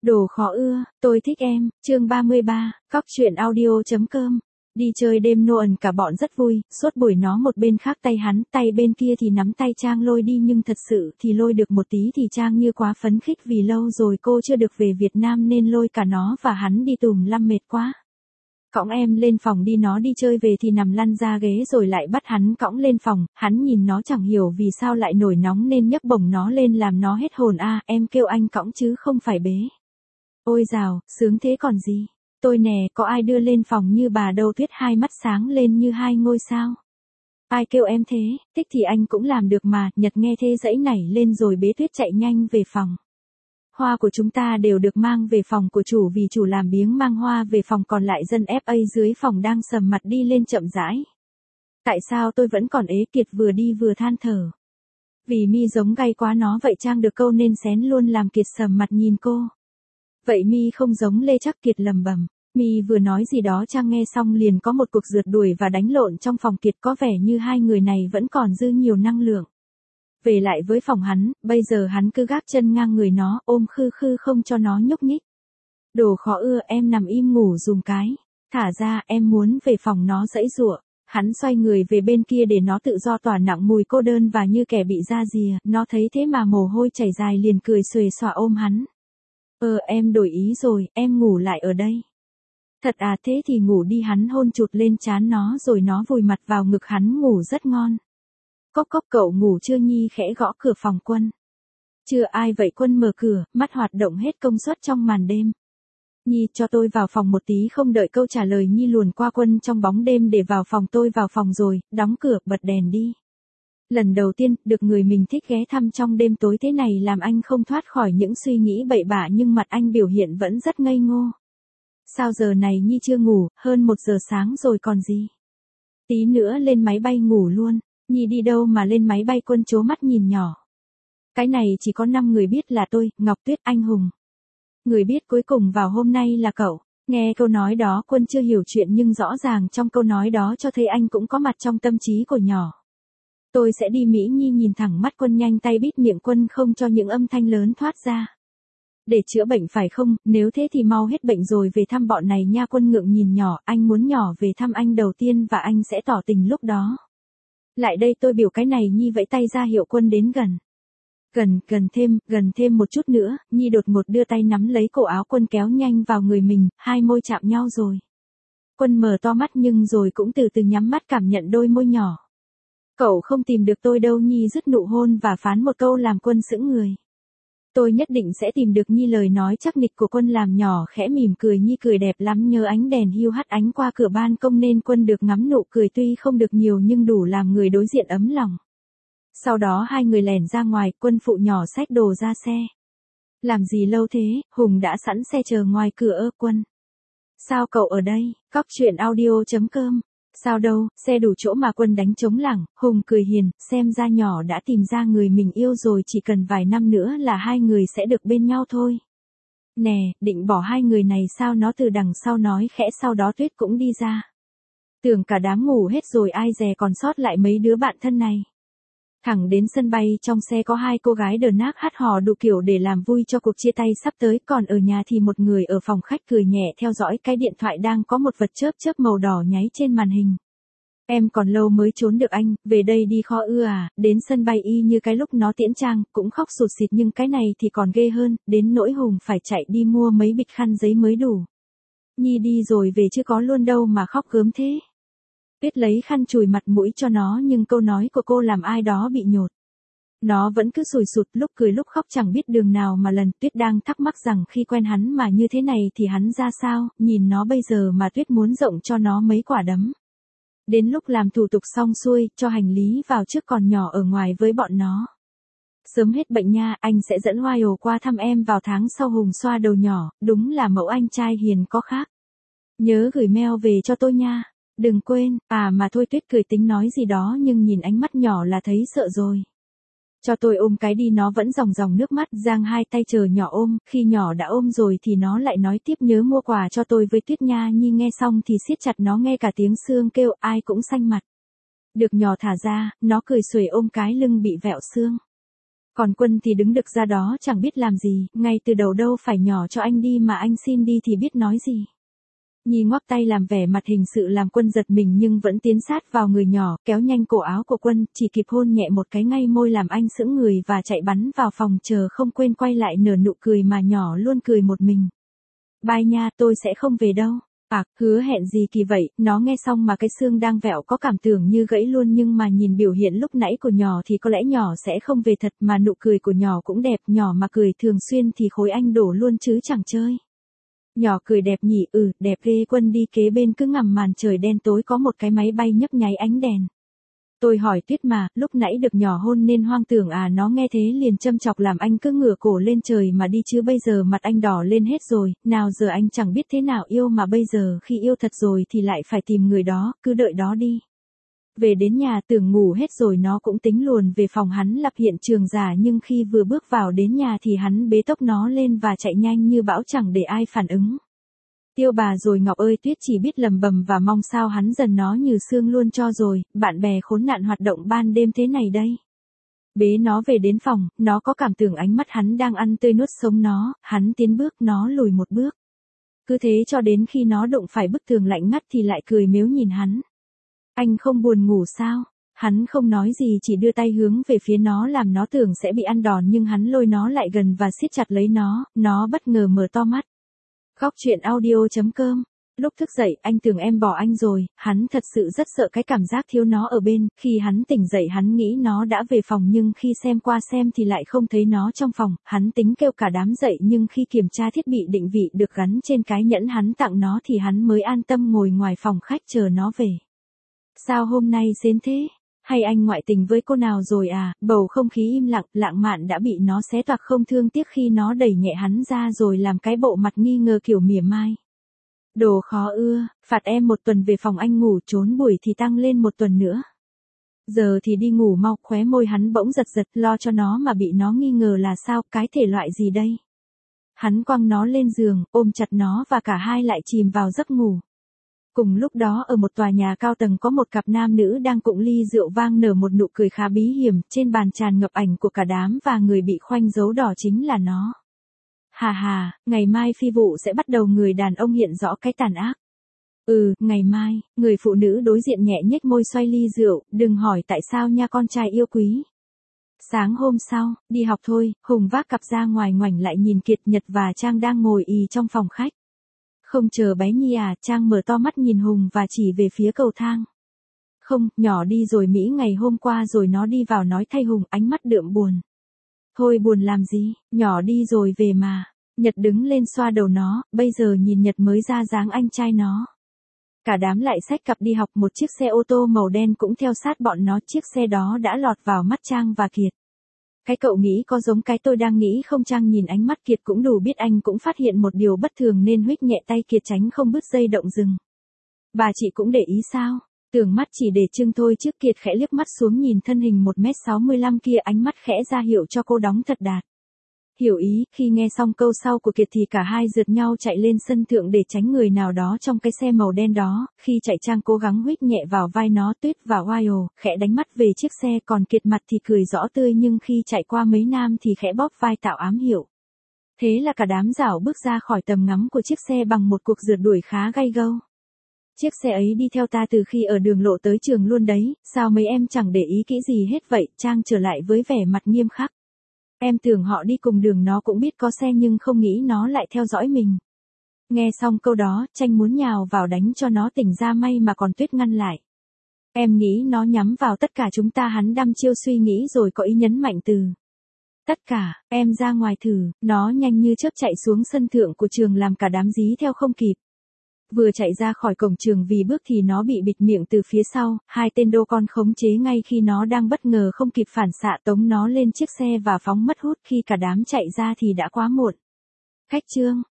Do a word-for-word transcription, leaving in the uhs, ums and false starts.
Đồ khó ưa, tôi thích em, chương ba mươi ba, cóc truyện audio.com. Đi chơi đêm Noel cả bọn rất vui, suốt buổi nó một bên khác tay hắn, tay bên kia thì nắm tay Trang lôi đi, nhưng thật sự thì lôi được một tí thì Trang như quá phấn khích vì lâu rồi cô chưa được về Việt Nam nên lôi cả nó và hắn đi tùm lăm mệt quá. Cõng em lên phòng đi, nó đi chơi về thì nằm lăn ra ghế rồi lại bắt hắn cõng lên phòng, hắn nhìn nó chẳng hiểu vì sao lại nổi nóng nên nhấc bổng nó lên làm nó hết hồn. A, em kêu anh cõng chứ không phải bế. Ôi dào, sướng thế còn gì. Tôi nè, có ai đưa lên phòng như bà đâu. Tuyết hai mắt sáng lên như hai ngôi sao. Ai kêu em thế, thích thì anh cũng làm được mà. Nhật nghe thế dãy nảy lên rồi bế Tuyết chạy nhanh về phòng. Hoa của chúng ta đều được mang về phòng của chủ vì chủ làm biếng mang hoa về phòng, còn lại dân ép a dưới phòng đang sầm mặt đi lên chậm rãi. Tại sao tôi vẫn còn ế? Kiệt vừa đi vừa than thở. Vì mi giống gay quá nó vậy. Trang được câu nên xén luôn làm Kiệt sầm mặt nhìn cô. Vậy mi không giống Lê chắc? Kiệt lầm bầm. Mi vừa nói gì đó Trang nghe xong liền có một cuộc rượt đuổi và đánh lộn trong phòng Kiệt, có vẻ như hai người này vẫn còn dư nhiều năng lượng. Về lại với phòng hắn, bây giờ hắn cứ gác chân ngang người nó, ôm khư khư không cho nó nhúc nhích. Đồ khó ưa, em nằm im ngủ dùm cái. Thả ra, em muốn về phòng. Nó giãy giụa. Hắn xoay người về bên kia để nó tự do tỏa nặng mùi cô đơn và như kẻ bị da rìa. Nó thấy thế mà mồ hôi chảy dài liền cười xuề xòa ôm hắn. Ờ em đổi ý rồi, em ngủ lại ở đây. Thật à? Thế thì ngủ đi. Hắn hôn chụt lên trán nó rồi nó vùi mặt vào ngực hắn ngủ rất ngon. Cốc cốc, cậu ngủ chưa? Nhi khẽ gõ cửa phòng Quân. Chưa ai vậy? Quân mở cửa, mắt hoạt động hết công suất trong màn đêm. Nhi cho tôi vào phòng một tí. Không đợi câu trả lời Nhi luồn qua Quân trong bóng đêm để vào phòng. Tôi vào phòng rồi, đóng cửa, bật đèn đi. Lần đầu tiên, được người mình thích ghé thăm trong đêm tối thế này làm anh không thoát khỏi những suy nghĩ bậy bạ, nhưng mặt anh biểu hiện vẫn rất ngây ngô. Sao giờ này Nhi chưa ngủ? Hơn một giờ sáng rồi còn gì. Tí nữa lên máy bay ngủ luôn. Nhi đi đâu mà lên máy bay? Quân trố mắt nhìn nhỏ. Cái này chỉ có năm người biết là tôi, Ngọc Tuyết, anh Hùng. Người biết cuối cùng vào hôm nay là cậu. Nghe câu nói đó Quân chưa hiểu chuyện, nhưng rõ ràng trong câu nói đó cho thấy anh cũng có mặt trong tâm trí của nhỏ. Tôi sẽ đi Mỹ. Nhi nhìn thẳng mắt Quân, nhanh tay bít miệng Quân không cho những âm thanh lớn thoát ra. Để chữa bệnh phải không? Nếu thế thì mau hết bệnh rồi về thăm bọn này nha. Quân ngượng nhìn nhỏ, anh muốn nhỏ về thăm anh đầu tiên và anh sẽ tỏ tình lúc đó. Lại đây tôi biểu cái này. Nhi vẫy tay ra hiệu Quân đến gần. Gần, gần thêm, gần thêm một chút nữa. Nhi đột ngột đưa tay nắm lấy cổ áo Quân kéo nhanh vào người mình, hai môi chạm nhau rồi. Quân mở to mắt nhưng rồi cũng từ từ nhắm mắt cảm nhận đôi môi nhỏ. Cậu không tìm được tôi đâu. Nhi dứt nụ hôn và phán một câu làm Quân sững người. Tôi nhất định sẽ tìm được Nhi. Lời nói chắc nịch của Quân làm nhỏ khẽ mỉm cười. Nhi cười đẹp lắm, nhờ ánh đèn hiu hắt ánh qua cửa ban công nên Quân được ngắm nụ cười tuy không được nhiều nhưng đủ làm người đối diện ấm lòng. Sau đó hai người lẻn ra ngoài, Quân phụ nhỏ xách đồ ra xe. Làm gì lâu thế? Hùng đã sẵn xe chờ ngoài cửa. Ơ Quân. Sao cậu ở đây? Cóc truyện audio.com. Sao đâu, xe đủ chỗ mà. Quân đánh trống lảng. Hùng cười hiền, xem ra nhỏ đã tìm ra người mình yêu rồi, chỉ cần vài năm nữa là hai người sẽ được bên nhau thôi. Nè, định bỏ hai người này sao? Nó từ đằng sau nói khẽ, sau đó Tuyết cũng đi ra. Tưởng cả đám ngủ hết rồi ai dè còn sót lại mấy đứa bạn thân này. Thẳng đến sân bay, trong xe có hai cô gái đờn nác hát hò đủ kiểu để làm vui cho cuộc chia tay sắp tới, còn ở nhà thì một người ở phòng khách cười nhẹ theo dõi cái điện thoại đang có một vật chớp chớp màu đỏ nháy trên màn hình. Em còn lâu mới trốn được anh, về đây đi kho ư à. Đến sân bay y như cái lúc nó tiễn Trang, cũng khóc sụt sịt, nhưng cái này thì còn ghê hơn, đến nỗi Hùng phải chạy đi mua mấy bịch khăn giấy mới đủ. Nhi đi rồi về chứ có luôn đâu mà khóc gớm thế. Tuyết lấy khăn chùi mặt mũi cho nó, nhưng câu nói của cô làm ai đó bị nhột. Nó vẫn cứ sùi sụt, lúc cười lúc khóc chẳng biết đường nào mà lần. Tuyết đang thắc mắc rằng khi quen hắn mà như thế này thì hắn ra sao, nhìn nó bây giờ mà Tuyết muốn rộng cho nó mấy quả đấm. Đến lúc làm thủ tục xong xuôi, cho hành lý vào trước, còn nhỏ ở ngoài với bọn nó. Sớm hết bệnh nha, anh sẽ dẫn Wild qua thăm em vào tháng sau. Hùng xoa đầu nhỏ, đúng là mẫu anh trai hiền có khác. Nhớ gửi mail về cho tôi nha. Đừng quên. À mà thôi. Tuyết cười tính nói gì đó nhưng nhìn ánh mắt nhỏ là thấy sợ rồi. Cho tôi ôm cái đi. Nó vẫn ròng ròng nước mắt, giang hai tay chờ nhỏ ôm. Khi nhỏ đã ôm rồi thì nó lại nói tiếp, nhớ mua quà cho tôi với Tuyết nha. Nhi nghe xong thì siết chặt nó, nghe cả tiếng xương kêu, ai cũng xanh mặt. Được nhỏ thả ra, nó cười xuề ôm cái lưng bị vẹo xương. Còn Quân thì đứng đực ra đó chẳng biết làm gì, ngay từ đầu đâu phải nhỏ cho anh đi mà anh xin đi thì biết nói gì. Nhi ngoắc tay làm vẻ mặt hình sự làm Quân giật mình nhưng vẫn tiến sát vào người nhỏ, kéo nhanh cổ áo của Quân, chỉ kịp hôn nhẹ một cái ngay môi làm anh sững người và chạy bắn vào phòng chờ không quên quay lại nở nụ cười mà nhỏ luôn cười một mình. Bye nha, tôi sẽ không về đâu. À, hứa hẹn gì kỳ vậy, nó nghe xong mà cái xương đang vẹo có cảm tưởng như gãy luôn nhưng mà nhìn biểu hiện lúc nãy của nhỏ thì có lẽ nhỏ sẽ không về thật mà nụ cười của nhỏ cũng đẹp, nhỏ mà cười thường xuyên thì khối anh đổ luôn chứ chẳng chơi. Nhỏ cười đẹp nhỉ, ừ, đẹp ghê. Quân đi kế bên cứ ngắm màn trời đen tối có một cái máy bay nhấp nháy ánh đèn. Tôi hỏi Tuyết mà, lúc nãy được nhỏ hôn nên hoang tưởng à, nó nghe thế liền châm chọc làm anh cứ ngửa cổ lên trời mà đi chứ bây giờ mặt anh đỏ lên hết rồi, nào giờ anh chẳng biết thế nào yêu mà bây giờ khi yêu thật rồi thì lại phải tìm người đó, cứ đợi đó đi. Về đến nhà tưởng ngủ hết rồi nó cũng tính luồn về phòng hắn lập hiện trường giả nhưng khi vừa bước vào đến nhà thì hắn bế tốc nó lên và chạy nhanh như bão chẳng để ai phản ứng. Tiêu bà rồi Ngọc ơi, Tuyết chỉ biết lầm bầm và mong sao hắn dần nó như xương luôn cho rồi, bạn bè khốn nạn hoạt động ban đêm thế này đây. Bế nó về đến phòng, nó có cảm tưởng ánh mắt hắn đang ăn tươi nuốt sống nó, hắn tiến bước nó lùi một bước. Cứ thế cho đến khi nó đụng phải bức tường lạnh ngắt thì lại cười mếu nhìn hắn. Anh không buồn ngủ sao? Hắn không nói gì chỉ đưa tay hướng về phía nó làm nó tưởng sẽ bị ăn đòn nhưng hắn lôi nó lại gần và siết chặt lấy nó, nó bất ngờ mở to mắt. Góc truyện audio chấm com. Lúc thức dậy anh tưởng em bỏ anh rồi, hắn thật sự rất sợ cái cảm giác thiếu nó ở bên, khi hắn tỉnh dậy hắn nghĩ nó đã về phòng nhưng khi xem qua xem thì lại không thấy nó trong phòng, hắn tính kêu cả đám dậy nhưng khi kiểm tra thiết bị định vị được gắn trên cái nhẫn hắn tặng nó thì hắn mới an tâm ngồi ngoài phòng khách chờ nó về. Sao hôm nay sến thế? Hay anh ngoại tình với cô nào rồi à? Bầu không khí im lặng, lãng mạn đã bị nó xé toạc không thương tiếc khi nó đẩy nhẹ hắn ra rồi làm cái bộ mặt nghi ngờ kiểu mỉa mai. Đồ khó ưa, phạt em một tuần về phòng anh ngủ, trốn buổi thì tăng lên một tuần nữa. Giờ thì đi ngủ mau. Khóe môi hắn bỗng giật giật lo cho nó mà bị nó nghi ngờ là sao, cái thể loại gì đây? Hắn quăng nó lên giường, ôm chặt nó và cả hai lại chìm vào giấc ngủ. Cùng lúc đó ở một tòa nhà cao tầng có một cặp nam nữ đang cụng ly rượu vang nở một nụ cười khá bí hiểm, trên bàn tràn ngập ảnh của cả đám và người bị khoanh dấu đỏ chính là nó. Hà hà, ngày mai phi vụ sẽ bắt đầu, người đàn ông hiện rõ cái tàn ác. Ừ, ngày mai, người phụ nữ đối diện nhẹ nhếch môi xoay ly rượu, đừng hỏi tại sao nha con trai yêu quý. Sáng hôm sau, đi học thôi, Hùng vác cặp ra ngoài ngoảnh lại nhìn Kiệt Nhật và Trang đang ngồi ì trong phòng khách. Không chờ bé Nhi à, Trang mở to mắt nhìn Hùng và chỉ về phía cầu thang. Không, nhỏ đi rồi Mỹ ngày hôm qua rồi, nó đi vào nói thay Hùng, ánh mắt đượm buồn. Thôi buồn làm gì, nhỏ đi rồi về mà. Nhật đứng lên xoa đầu nó, bây giờ nhìn Nhật mới ra dáng anh trai nó. Cả đám lại xách cặp đi học, một chiếc xe ô tô màu đen cũng theo sát bọn nó, chiếc xe đó đã lọt vào mắt Trang và Kiệt. Cái cậu nghĩ có giống cái tôi đang nghĩ không? Trang nhìn ánh mắt Kiệt cũng đủ biết anh cũng phát hiện một điều bất thường nên huých nhẹ tay Kiệt tránh không bứt dây động rừng. Bà chị cũng để ý sao? Tưởng mắt chỉ để trưng thôi chứ. Kiệt khẽ liếc mắt xuống nhìn thân hình một mét sáu mươi lăm kia, ánh mắt khẽ ra hiệu cho cô đóng thật đạt. Hiểu ý, khi nghe xong câu sau của Kiệt thì cả hai rượt nhau chạy lên sân thượng để tránh người nào đó trong cái xe màu đen đó, khi chạy Trang cố gắng huých nhẹ vào vai nó. Tuyết và Wile khẽ đánh mắt về chiếc xe, còn Kiệt mặt thì cười rõ tươi nhưng khi chạy qua mấy nam thì khẽ bóp vai tạo ám hiệu. Thế là cả đám rảo bước ra khỏi tầm ngắm của chiếc xe bằng một cuộc rượt đuổi khá gay gâu. Chiếc xe ấy đi theo ta từ khi ở đường lộ tới trường luôn đấy, sao mấy em chẳng để ý kỹ gì hết vậy? Trang trở lại với vẻ mặt nghiêm khắc. Em tưởng họ đi cùng đường, nó cũng biết có xe nhưng không nghĩ nó lại theo dõi mình. Nghe xong câu đó, Tranh muốn nhào vào đánh cho nó tỉnh ra, may mà còn Tuyết ngăn lại. Em nghĩ nó nhắm vào tất cả chúng ta, hắn đăm chiêu suy nghĩ rồi có ý nhấn mạnh từ tất cả. Em ra ngoài thử. Nó nhanh như chớp chạy xuống sân thượng của trường làm cả đám dí theo không kịp. Vừa chạy ra khỏi cổng trường vì bước thì nó bị bịt miệng từ phía sau, hai tên đô con khống chế ngay khi nó đang bất ngờ không kịp phản xạ, tống nó lên chiếc xe và phóng mất hút. Khi cả đám chạy ra thì đã quá muộn. Khách trương,